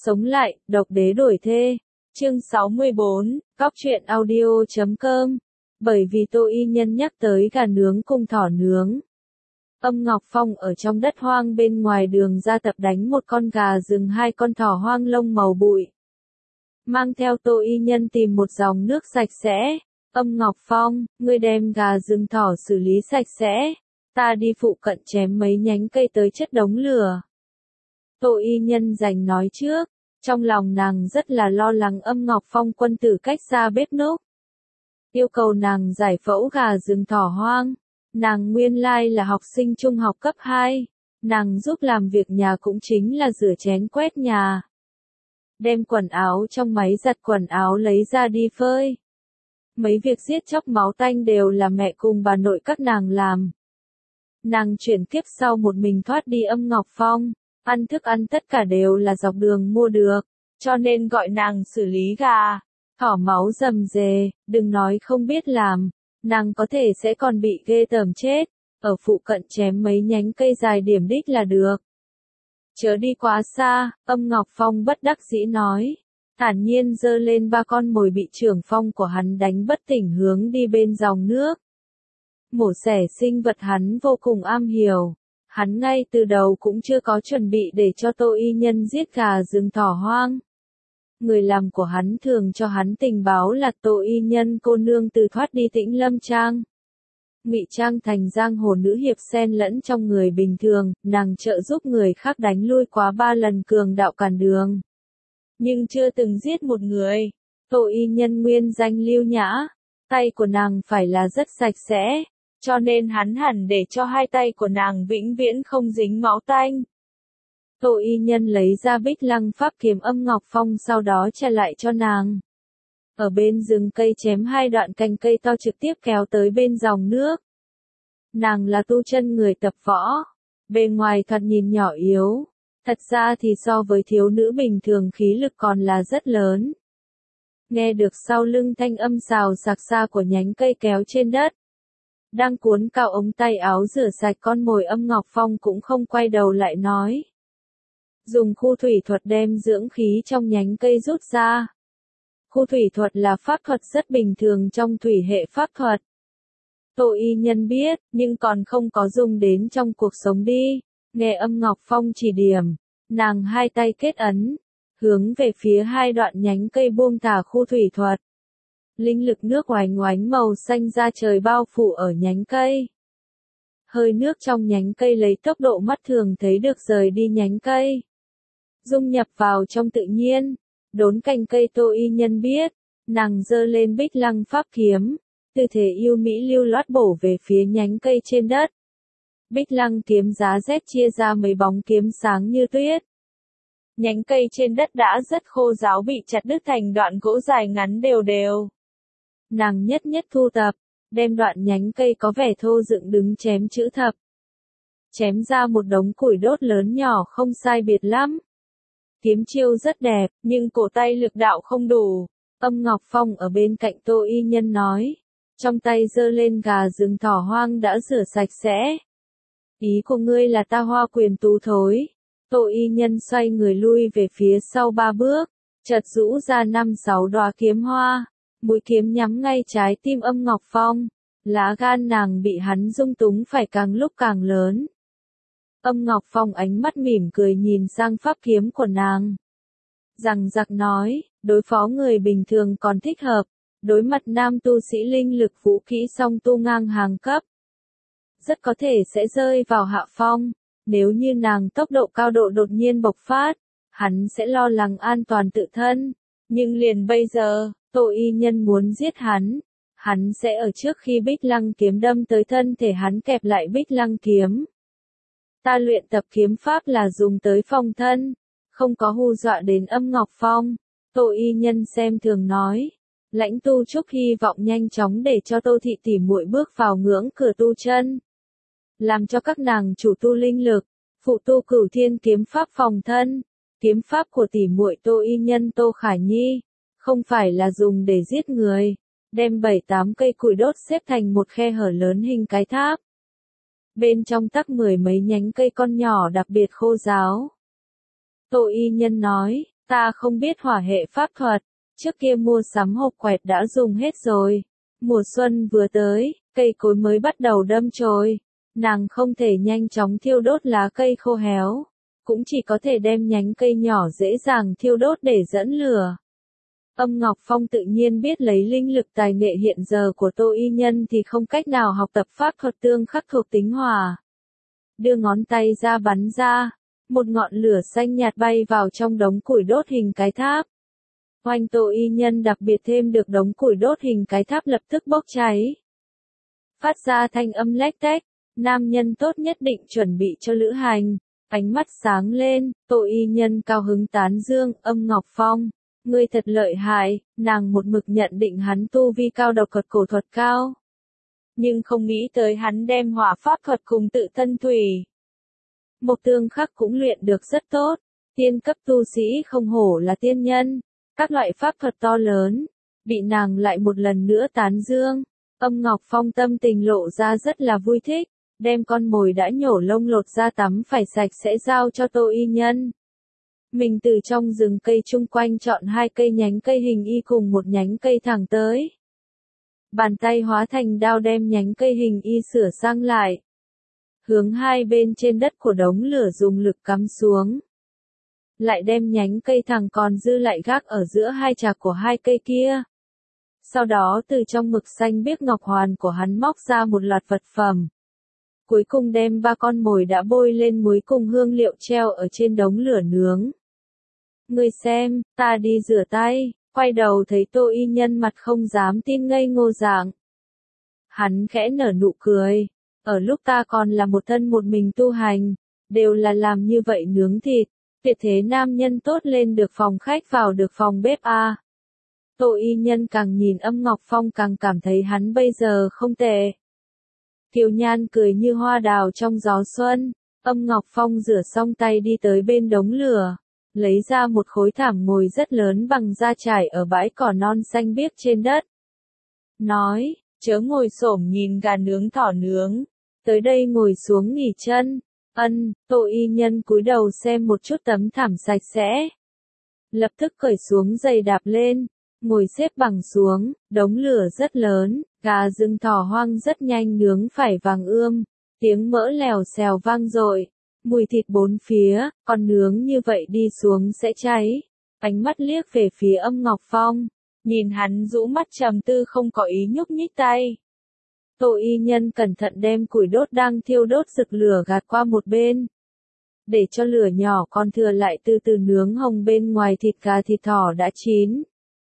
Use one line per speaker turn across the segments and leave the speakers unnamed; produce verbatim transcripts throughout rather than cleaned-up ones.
Sống lại, độc đế đổi thê. Chương sáu mươi bốn, Cóc truyện audio chấm com. Bởi vì Tô Y Nhân nhắc tới gà nướng cùng thỏ nướng. Âm Ngọc Phong ở trong đất hoang bên ngoài đường ra tập đánh một con gà rừng hai con thỏ hoang lông màu bụi. Mang theo Tô Y Nhân tìm một dòng nước sạch sẽ. Âm Ngọc Phong, ngươi đem gà rừng thỏ xử lý sạch sẽ. Ta đi phụ cận chém mấy nhánh cây tới chất đống lửa. Tô Y Nhân giành nói trước, trong lòng nàng rất là lo lắng Âm Ngọc Phong quân tử cách xa bếp núc. Yêu cầu nàng giải phẫu gà rừng thỏ hoang. Nàng nguyên lai là học sinh trung học cấp hai. Nàng giúp làm việc nhà cũng chính là rửa chén quét nhà. Đem quần áo trong máy giặt quần áo lấy ra đi phơi. Mấy việc giết chóc máu tanh đều là mẹ cùng bà nội các nàng làm. Nàng chuyển kiếp sau một mình thoát đi Âm Ngọc Phong. Ăn thức ăn tất cả đều là dọc đường mua được, cho nên gọi nàng xử lý gà, thỏ máu rầm rề, đừng nói không biết làm, nàng có thể sẽ còn bị ghê tởm chết, ở phụ cận chém mấy nhánh cây dài điểm đích là được. Chớ đi quá xa, Âm Ngọc Phong bất đắc dĩ nói, thản nhiên giơ lên ba con mồi bị trưởng phong của hắn đánh bất tỉnh hướng đi bên dòng nước. Mổ xẻ sinh vật hắn vô cùng am hiểu. Hắn ngay từ đầu cũng chưa có chuẩn bị để cho Tô Y Nhân giết gà rừng thỏ hoang. Người làm của hắn thường cho hắn tình báo là Tô Y Nhân cô nương từ thoát đi Tĩnh Lâm Trang. Ngụy trang thành giang hồ nữ hiệp xen lẫn trong người bình thường, nàng trợ giúp người khác đánh lui quá ba lần cường đạo cản đường. Nhưng chưa từng giết một người. Tô Y Nhân nguyên danh Lưu Nhã, tay của nàng phải là rất sạch sẽ. Cho nên hắn hẳn để cho hai tay của nàng vĩnh viễn không dính máu tanh. Tô Y Nhân lấy ra Bích Lăng pháp kiếm Âm Ngọc Phong sau đó trả lại cho nàng. Ở bên rừng cây chém hai đoạn cành cây to trực tiếp kéo tới bên dòng nước. Nàng là tu chân người tập võ. Bề ngoài thoạt nhìn nhỏ yếu. Thật ra thì so với thiếu nữ bình thường khí lực còn là rất lớn. Nghe được sau lưng thanh âm xào xạc xa của nhánh cây kéo trên đất. Đang cuốn cao ống tay áo rửa sạch con mồi Âm Ngọc Phong cũng không quay đầu lại nói. Dùng khu thủy thuật đem dưỡng khí trong nhánh cây rút ra. Khu thủy thuật là pháp thuật rất bình thường trong thủy hệ pháp thuật. Tô Y Nhân biết, nhưng còn không có dùng đến trong cuộc sống đi. Nghe Âm Ngọc Phong chỉ điểm, nàng hai tay kết ấn, hướng về phía hai đoạn nhánh cây buông thả khu thủy thuật. Linh lực nước oánh oánh màu xanh ra trời bao phủ ở nhánh cây. Hơi nước trong nhánh cây lấy tốc độ mắt thường thấy được rời đi nhánh cây. Dung nhập vào trong tự nhiên. Đốn cành cây Tô Y Nhân biết. Nàng giơ lên Bích Lăng pháp kiếm. Tư thế yêu mỹ lưu loát bổ về phía nhánh cây trên đất. Bích Lăng kiếm giá rét chia ra mấy bóng kiếm sáng như tuyết. Nhánh cây trên đất đã rất khô ráo bị chặt đứt thành đoạn gỗ dài ngắn đều đều. Nàng nhất nhất thu tập, đem đoạn nhánh cây có vẻ thô dựng đứng chém chữ thập. Chém ra một đống củi đốt lớn nhỏ không sai biệt lắm. Kiếm chiêu rất đẹp, nhưng cổ tay lực đạo không đủ. Âm Ngọc Phong ở bên cạnh Tô Y Nhân nói. Trong tay giơ lên gà rừng thỏ hoang đã rửa sạch sẽ. Ý của ngươi là ta hoa quyền tú thối. Tô Y Nhân xoay người lui về phía sau ba bước. Chợt rũ ra năm sáu đóa kiếm hoa. Mũi kiếm nhắm ngay trái tim Âm Ngọc Phong. Lá gan nàng bị hắn dung túng phải càng lúc càng lớn. Âm Ngọc Phong ánh mắt mỉm cười nhìn sang pháp kiếm của nàng. Rằng giặc nói, đối phó người bình thường còn thích hợp. Đối mặt nam tu sĩ linh lực vũ kỹ song tu ngang hàng cấp. Rất có thể sẽ rơi vào hạ phong. Nếu như nàng tốc độ cao độ đột nhiên bộc phát, hắn sẽ lo lắng an toàn tự thân. Nhưng liền bây giờ, Tô Y Nhân muốn giết hắn. Hắn sẽ ở trước khi Bích Lăng kiếm đâm tới thân thể hắn kẹp lại Bích Lăng kiếm. Ta luyện tập kiếm pháp là dùng tới phòng thân, không có hù dọa đến Âm Ngọc Phong. Tô Y Nhân xem thường nói. Lãnh tu trúc hy vọng nhanh chóng để cho Tô thị tỷ muội bước vào ngưỡng cửa tu chân. Làm cho các nàng chủ tu linh lực, phụ tu cửu thiên kiếm pháp phòng thân. Kiếm pháp của tỷ muội Tô Y Nhân Tô Khả Nhi, không phải là dùng để giết người, đem bảy tám cây củi đốt xếp thành một khe hở lớn hình cái tháp. Bên trong tắc mười mấy nhánh cây con nhỏ đặc biệt khô ráo. Tô Y Nhân nói, Ta không biết hỏa hệ pháp thuật, trước kia mua sắm hộp quẹt đã dùng hết rồi. Mùa xuân vừa tới, cây cối mới bắt đầu đâm chồi. Nàng không thể nhanh chóng thiêu đốt lá cây khô héo, cũng chỉ có thể đem nhánh cây nhỏ dễ dàng thiêu đốt để dẫn lửa. Âm Ngọc Phong tự nhiên biết lấy linh lực tài nghệ hiện giờ của Tô Y Nhân thì không cách nào học tập pháp thuật tương khắc thuộc tính hỏa. Đưa ngón tay ra bắn ra, một ngọn lửa xanh nhạt bay vào trong đống củi đốt hình cái tháp. Oanh, Tô Y Nhân đặc biệt thêm được đống củi đốt hình cái tháp lập tức bốc cháy. Phát ra thanh âm lách tách, nam nhân tốt nhất định chuẩn bị cho lữ hành. Ánh mắt sáng lên, Tô Y Nhân cao hứng tán dương, Âm Ngọc Phong, ngươi thật lợi hại, nàng một mực nhận định hắn tu vi cao độc thuật cổ thuật cao. Nhưng không nghĩ tới hắn đem hỏa pháp thuật cùng tự thân thủy. Một tương khắc cũng luyện được rất tốt, tiên cấp tu sĩ không hổ là tiên nhân, các loại pháp thuật to lớn, bị nàng lại một lần nữa tán dương. Âm Ngọc Phong tâm tình lộ ra rất là vui thích, đem con mồi đã nhổ lông lột ra tắm phải sạch sẽ giao cho Tô Y Nhân. Mình từ trong rừng cây chung quanh chọn hai cây nhánh cây hình y cùng một nhánh cây thẳng tới. Bàn tay hóa thành đao đem nhánh cây hình y sửa sang lại. Hướng hai bên trên đất của đống lửa dùng lực cắm xuống. Lại đem nhánh cây thẳng còn dư lại gác ở giữa hai chạc của hai cây kia. Sau đó từ trong mực xanh biếc ngọc hoàn của hắn móc ra một loạt vật phẩm. Cuối cùng đem ba con mồi đã bôi lên muối cùng hương liệu treo ở trên đống lửa nướng. Ngươi xem, ta đi rửa tay, quay đầu thấy Tô Y Nhân mặt không dám tin ngây ngô dạng. Hắn khẽ nở nụ cười, ở lúc ta còn là một thân một mình tu hành, đều là làm như vậy nướng thịt, tuyệt thế nam nhân tốt lên được phòng khách vào được phòng bếp a. Tô Y Nhân càng nhìn Âm Ngọc Phong càng cảm thấy hắn bây giờ không tệ. Kiều Nhan cười như hoa đào trong gió xuân, Âm Ngọc Phong rửa xong tay đi tới bên đống lửa, lấy ra một khối thảm ngồi rất lớn bằng da trải ở bãi cỏ non xanh biếc trên đất. Nói, chớ ngồi xổm nhìn gà nướng thỏ nướng, tới đây ngồi xuống nghỉ chân. Ân, Tô Y Nhân cúi đầu xem một chút tấm thảm sạch sẽ. Lập tức cởi xuống giày đạp lên, ngồi xếp bằng xuống, đống lửa rất lớn, gà rừng thỏ hoang rất nhanh nướng phải vàng ươm, tiếng mỡ lèo xèo vang dội, mùi thịt bốn phía, còn nướng như vậy đi xuống sẽ cháy. Ánh mắt liếc về phía Âm Ngọc Phong, nhìn hắn rũ mắt trầm tư không có ý nhúc nhích tay. Tô Y Nhân cẩn thận đem củi đốt đang thiêu đốt rực lửa gạt qua một bên. Để cho lửa nhỏ còn thừa lại từ từ nướng hồng bên ngoài thịt gà thịt thỏ đã chín.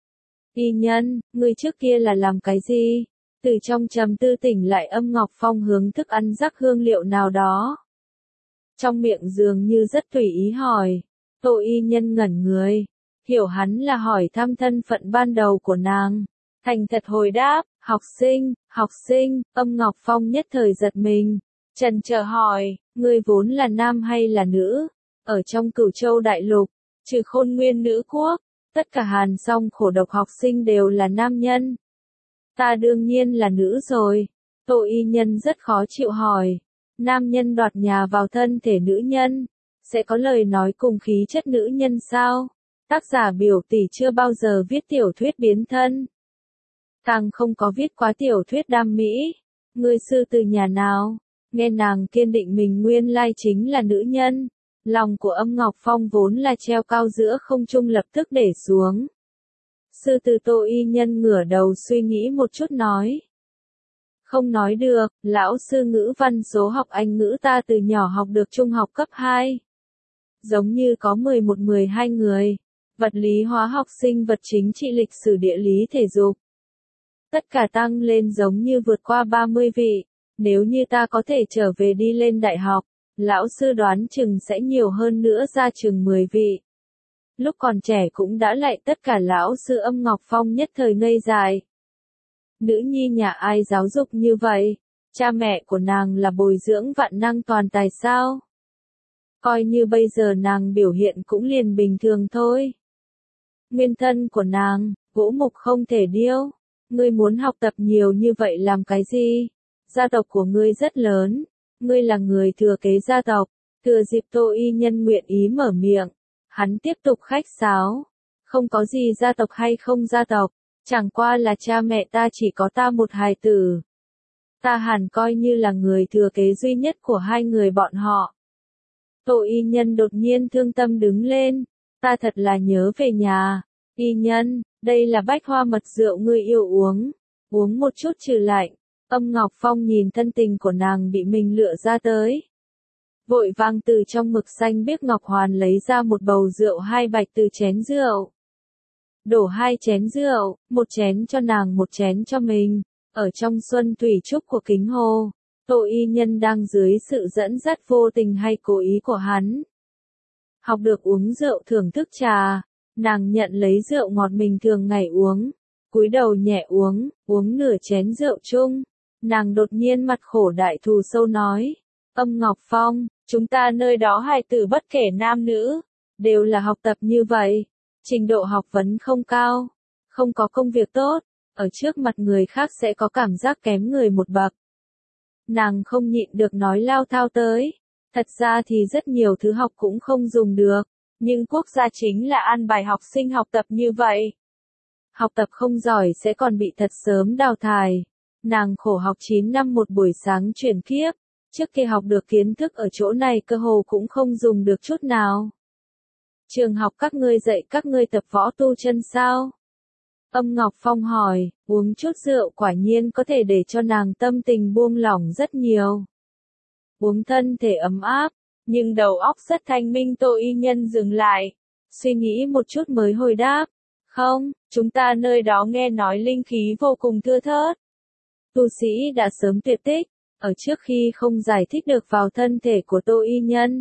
Y Nhân, ngươi trước kia là làm cái gì? Từ trong trầm tư tỉnh lại Âm Ngọc Phong hướng thức ăn rắc hương liệu nào đó. Trong miệng dường như rất tùy ý hỏi. Tô Y Nhân ngẩn người, hiểu hắn là hỏi thăm thân phận ban đầu của nàng. Thành thật hồi đáp, học sinh, học sinh. Âm Ngọc Phong nhất thời giật mình, chần chờ hỏi, ngươi vốn là nam hay là nữ? Ở trong Cửu Châu Đại Lục, trừ Khôn Nguyên Nữ Quốc, tất cả hàn song khổ độc học sinh đều là nam nhân. Ta đương nhiên là nữ rồi. Tô Y Nhân rất khó chịu hỏi, nam nhân đoạt nhà vào thân thể nữ nhân, sẽ có lời nói cùng khí chất nữ nhân sao? Tác giả biểu tỷ chưa bao giờ viết tiểu thuyết biến thân. Càng không có viết quá tiểu thuyết đam mỹ. Ngươi sư từ nhà nào? Nghe nàng kiên định mình nguyên lai chính là nữ nhân. Lòng của Âm Ngọc Phong vốn là treo cao giữa không trung lập tức để xuống. Sư từ Tô Y Nhân ngửa đầu suy nghĩ một chút nói. Không nói được, lão sư ngữ văn số học Anh ngữ ta từ nhỏ học được trung học cấp hai. Giống như có mười một mười hai người. Vật lý hóa học sinh vật chính trị lịch sử địa lý thể dục. Tất cả tăng lên giống như vượt qua ba mươi vị. Nếu như ta có thể trở về đi lên đại học, lão sư đoán chừng sẽ nhiều hơn nữa ra chừng mười vị. Lúc còn trẻ cũng đã lại tất cả lão sư Âm Ngọc Phong nhất thời ngây dại. Nữ nhi nhà ai giáo dục như vậy? Cha mẹ của nàng là bồi dưỡng vạn năng toàn tài sao? Coi như bây giờ nàng biểu hiện cũng liền bình thường thôi. Nguyên thân của nàng, gỗ mục không thể điêu. Ngươi muốn học tập nhiều như vậy làm cái gì? Gia tộc của ngươi rất lớn. Ngươi là người thừa kế gia tộc. Thừa dịp Tô Y Nhân nguyện ý mở miệng. Hắn tiếp tục khách sáo. Không có gì gia tộc hay không gia tộc, chẳng qua là cha mẹ ta chỉ có ta một hài tử. Ta hẳn coi như là người thừa kế duy nhất của hai người bọn họ. Tô y nhân đột nhiên thương tâm đứng lên. Ta thật là nhớ về nhà. Y nhân, đây là bách hoa mật rượu ngươi yêu uống. Uống một chút trừ lạnh. Âm Ngọc Phong nhìn thân tình của nàng bị mình lựa ra tới. Vội vàng từ trong mực xanh biếc ngọc hoàn lấy ra một bầu rượu hai bạch từ chén rượu. Đổ hai chén rượu, một chén cho nàng một chén cho mình. Ở trong xuân thủy trúc của kính hồ, Tô y nhân đang dưới sự dẫn dắt vô tình hay cố ý của hắn. Học được uống rượu thưởng thức trà, nàng nhận lấy rượu ngọt mình thường ngày uống. Cúi đầu nhẹ uống, uống nửa chén rượu chung. Nàng đột nhiên mặt khổ đại thù sâu nói. Âm Ngọc Phong, chúng ta nơi đó hài tử bất kể nam nữ, đều là học tập như vậy. Trình độ học vấn không cao, không có công việc tốt, ở trước mặt người khác sẽ có cảm giác kém người một bậc. Nàng không nhịn được nói lao thao tới. Thật ra thì rất nhiều thứ học cũng không dùng được, nhưng quốc gia chính là an bài học sinh học tập như vậy. Học tập không giỏi sẽ còn bị thật sớm đào thải. Nàng khổ học chín năm một buổi sáng chuyển kiếp, trước khi học được kiến thức ở chỗ này cơ hồ cũng không dùng được chút nào. Trường học các ngươi dạy các ngươi tập võ tu chân sao? Âm Ngọc Phong hỏi, uống chút rượu quả nhiên có thể để cho nàng tâm tình buông lỏng rất nhiều. Uống thân thể ấm áp, nhưng đầu óc rất thanh minh. Tô y nhân dừng lại, suy nghĩ một chút mới hồi đáp. Không, chúng ta nơi đó nghe nói linh khí vô cùng thưa thớt. Tu sĩ đã sớm tuyệt tích, ở trước khi không giải thích được vào thân thể của Tô y nhân.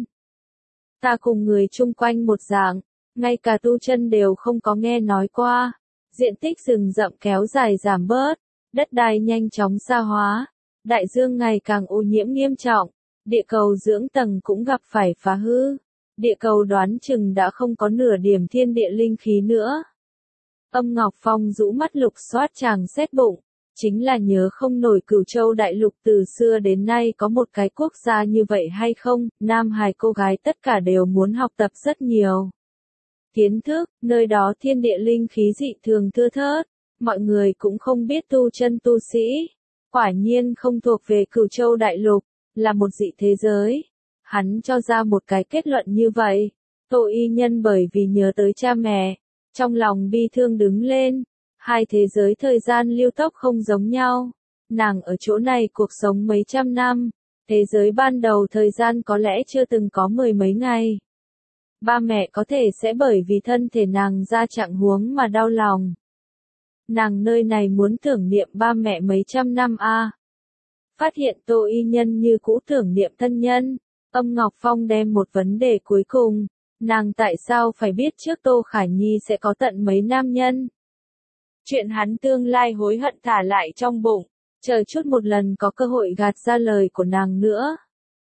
Ta cùng người chung quanh một dạng, ngay cả tu chân đều không có nghe nói qua. Diện tích rừng rậm kéo dài giảm bớt, đất đai nhanh chóng sa hóa, đại dương ngày càng ô nhiễm nghiêm trọng, địa cầu dưỡng tầng cũng gặp phải phá hư. Địa cầu đoán chừng đã không có nửa điểm thiên địa linh khí nữa. Âm Ngọc Phong rũ mắt lục soát chàng xét bụng, chính là nhớ không nổi Cửu Châu đại lục từ xưa đến nay có một cái quốc gia như vậy hay không. Nam hài cô gái tất cả đều muốn học tập rất nhiều kiến thức, nơi đó thiên địa linh khí dị thường thưa thớt, mọi người cũng không biết tu chân tu sĩ. Quả nhiên không thuộc về Cửu Châu đại lục, là một dị thế giới. Hắn cho ra một cái kết luận như vậy. Tô y nhân bởi vì nhớ tới cha mẹ, trong lòng bi thương đứng lên. Hai thế giới thời gian lưu tốc không giống nhau. Nàng ở chỗ này cuộc sống mấy trăm năm, thế giới ban đầu thời gian có lẽ chưa từng có mười mấy ngày. Ba mẹ có thể sẽ bởi vì thân thể nàng ra trạng huống mà đau lòng. Nàng nơi này muốn tưởng niệm ba mẹ mấy trăm năm a. À. Phát hiện Tô y nhân như cũ tưởng niệm thân nhân, Âm Ngọc Phong đem một vấn đề cuối cùng. Nàng tại sao phải biết trước Tô Khải Nhi sẽ có tận mấy nam nhân? Chuyện hắn tương lai hối hận thả lại trong bụng, chờ chút một lần có cơ hội gạt ra lời của nàng nữa.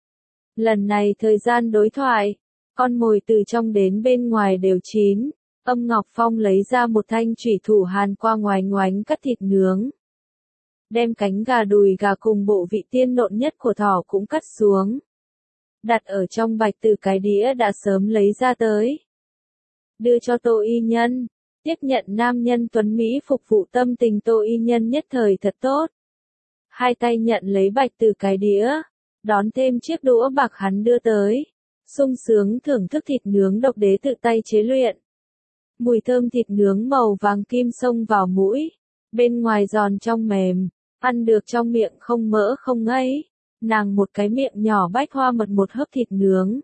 Lần này thời gian đối thoại, con mồi từ trong đến bên ngoài đều chín. Âm Ngọc Phong lấy ra một thanh chủy thủ hàn qua ngoái ngoánh cắt thịt nướng. Đem cánh gà đùi gà cùng bộ vị tiên nộn nhất của thỏ cũng cắt xuống. Đặt ở trong bạch từ cái đĩa đã sớm lấy ra tới. Đưa cho Tô y nhân. Tiếp nhận nam nhân tuấn Mỹ phục vụ tâm tình Tô y nhân nhất thời thật tốt. Hai tay nhận lấy bạch từ cái đĩa. Đón thêm chiếc đũa bạc hắn đưa tới. Sung sướng thưởng thức thịt nướng độc đế tự tay chế luyện. Mùi thơm thịt nướng màu vàng kim xông vào mũi. Bên ngoài giòn trong mềm. Ăn được trong miệng không mỡ không ngấy. Nàng một cái miệng nhỏ bách hoa mật một hớp thịt nướng.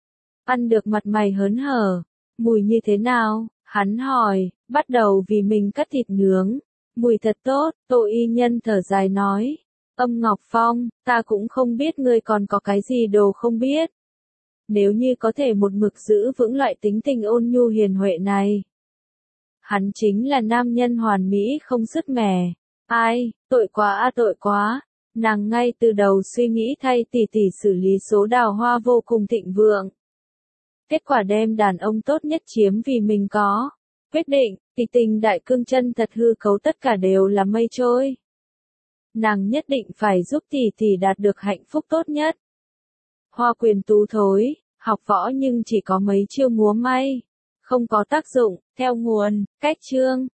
Ăn được mặt mày hớn hở. Mùi như thế nào? Hắn hỏi, bắt đầu vì mình cắt thịt nướng. Mùi thật tốt, Tô y nhân thở dài nói. Âm Ngọc Phong, ta cũng không biết ngươi còn có cái gì đồ không biết. Nếu như có thể một mực giữ vững loại tính tình ôn nhu hiền huệ này. Hắn chính là nam nhân hoàn mỹ không sứt mẻ. Ai, tội quá a tội quá. Nàng ngay từ đầu suy nghĩ thay tỷ tỷ xử lý số đào hoa vô cùng thịnh vượng. Kết quả đem đàn ông tốt nhất chiếm vì mình có. Quyết định, tỷ tình đại cương chân thật hư cấu tất cả đều là mây trôi. Nàng nhất định phải giúp tỷ tỷ đạt được hạnh phúc tốt nhất. Hoa quyền tú thối, học võ nhưng chỉ có mấy chiêu múa may. không có tác dụng, theo nguồn, cách chương.